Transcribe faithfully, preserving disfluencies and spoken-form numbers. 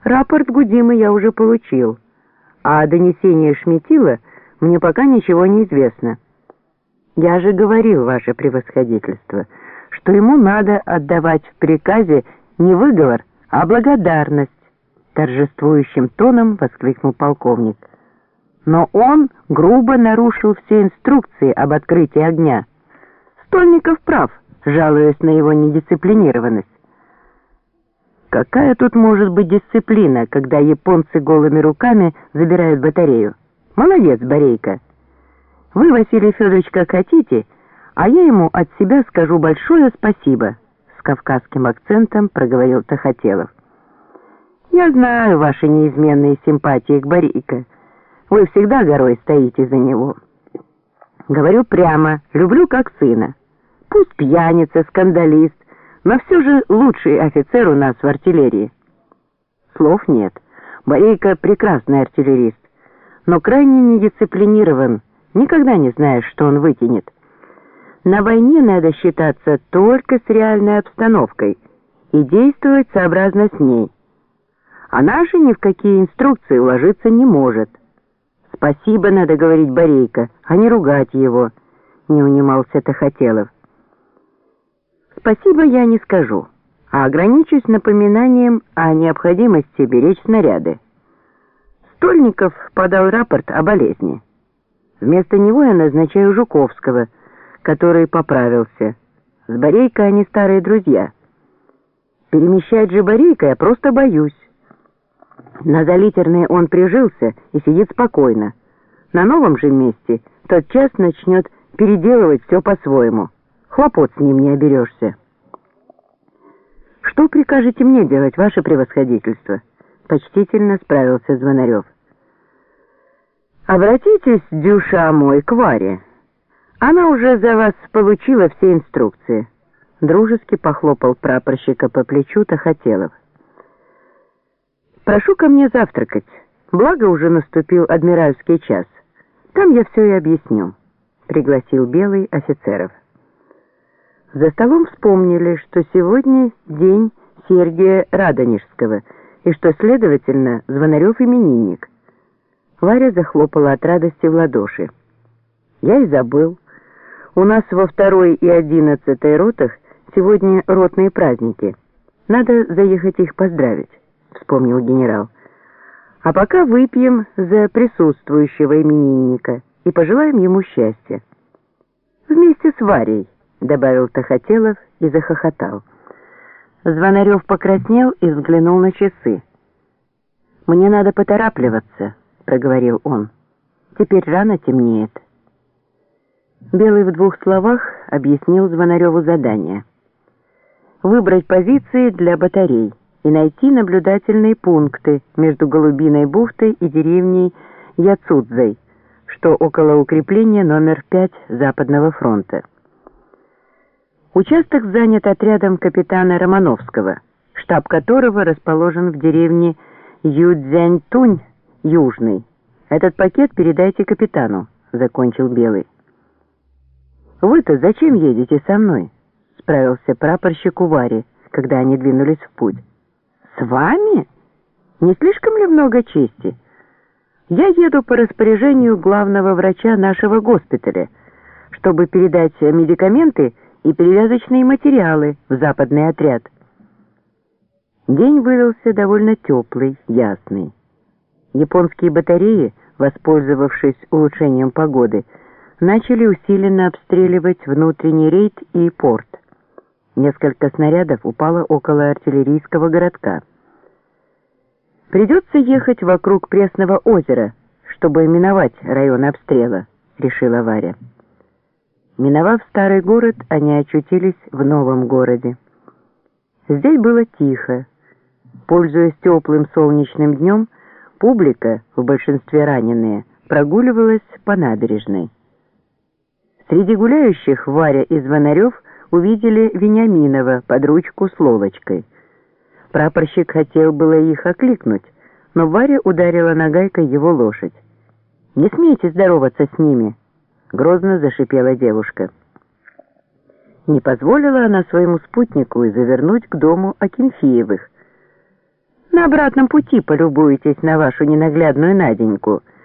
Рапорт Гудимы я уже получил, а о донесении Шметила мне пока ничего не известно. Я же говорил, ваше превосходительство, что ему надо отдавать в приказе не выговор, а благодарность, торжествующим тоном воскликнул полковник. Но он грубо нарушил все инструкции об открытии огня. Стольников прав, жалуясь на его недисциплинированность. Какая тут может быть дисциплина, когда японцы голыми руками забирают батарею? Молодец, Борейко. Вы, Василий Федорович, как хотите, а я ему от себя скажу большое спасибо, с кавказским акцентом проговорил Тахателов. Я знаю ваши неизменные симпатии к Борейко. Вы всегда горой стоите за него. Говорю прямо, люблю как сына. Пусть пьяница, скандалист, но все же лучший офицер у нас в артиллерии. Слов нет. Борейко прекрасный артиллерист, но крайне недисциплинирован, никогда не знаешь, что он выкинет. На войне надо считаться только с реальной обстановкой и действовать сообразно с ней. Она же ни в какие инструкции уложиться не может. Спасибо надо говорить Борейко, а не ругать его, не унимался Тахателов. Спасибо я не скажу, а ограничусь напоминанием о необходимости беречь снаряды. Стольников подал рапорт о болезни. Вместо него я назначаю Жуковского, который поправился. С Борейко они старые друзья. Перемещать же Борейко я просто боюсь. На Залитерной он прижился и сидит спокойно. На новом же месте тотчас начнет переделывать все по-своему. Хлопот с ним не оберешься. «Что прикажете мне делать, ваше превосходительство?» — почтительно справился Звонарев. «Обратитесь, дюша мой, к Варе. Она уже за вас получила все инструкции». Дружески похлопал прапорщика по плечу Тахателов. «Прошу ко мне завтракать, благо уже наступил адмиральский час. Там я все и объясню», — пригласил Белый офицеров. За столом вспомнили, что сегодня день Сергия Радонежского, и что, следовательно, Звонарев именинник. Варя захлопала от радости в ладоши. «Я и забыл. У нас во второй и одиннадцатой ротах сегодня ротные праздники. Надо заехать их поздравить», — вспомнил генерал. «А пока выпьем за присутствующего именинника и пожелаем ему счастья. Вместе с Варей», — добавил Тахателов и захохотал. Звонарев покраснел и взглянул на часы. «Мне надо поторапливаться», — проговорил он. «Теперь рано темнеет». Белый в двух словах объяснил Звонареву задание. Выбрать позиции для батарей и найти наблюдательные пункты между Голубиной бухтой и деревней Яцудзой, что около укрепления номер пять Западного фронта. Участок занят отрядом капитана Романовского, штаб которого расположен в деревне Юдзяньтунь, Южный. Этот пакет передайте капитану, закончил Белый. Вы-то зачем едете со мной? Справился прапорщик у Вари, когда они двинулись в путь. С вами? Не слишком ли много чести? Я еду по распоряжению главного врача нашего госпиталя, чтобы передать медикаменты и перевязочные материалы в западный отряд. День выдался довольно теплый, ясный. Японские батареи, воспользовавшись улучшением погоды, начали усиленно обстреливать внутренний рейд и порт. Несколько снарядов упало около артиллерийского городка. «Придется ехать вокруг Пресного озера, чтобы миновать район обстрела», — решила Варя. Миновав старый город, они очутились в новом городе. Здесь было тихо. Пользуясь теплым солнечным днем, публика, в большинстве раненые, прогуливалась по набережной. Среди гуляющих Варя и Звонарев увидели Вениаминова под ручку с Лолочкой. Прапорщик хотел было их окликнуть, но Варя ударила нагайкой его лошадь. «Не смейте здороваться с ними!» — грозно зашипела девушка. Не позволила она своему спутнику и завернуть к дому Акинфеевых. На обратном пути полюбуетесь на вашу ненаглядную Наденьку.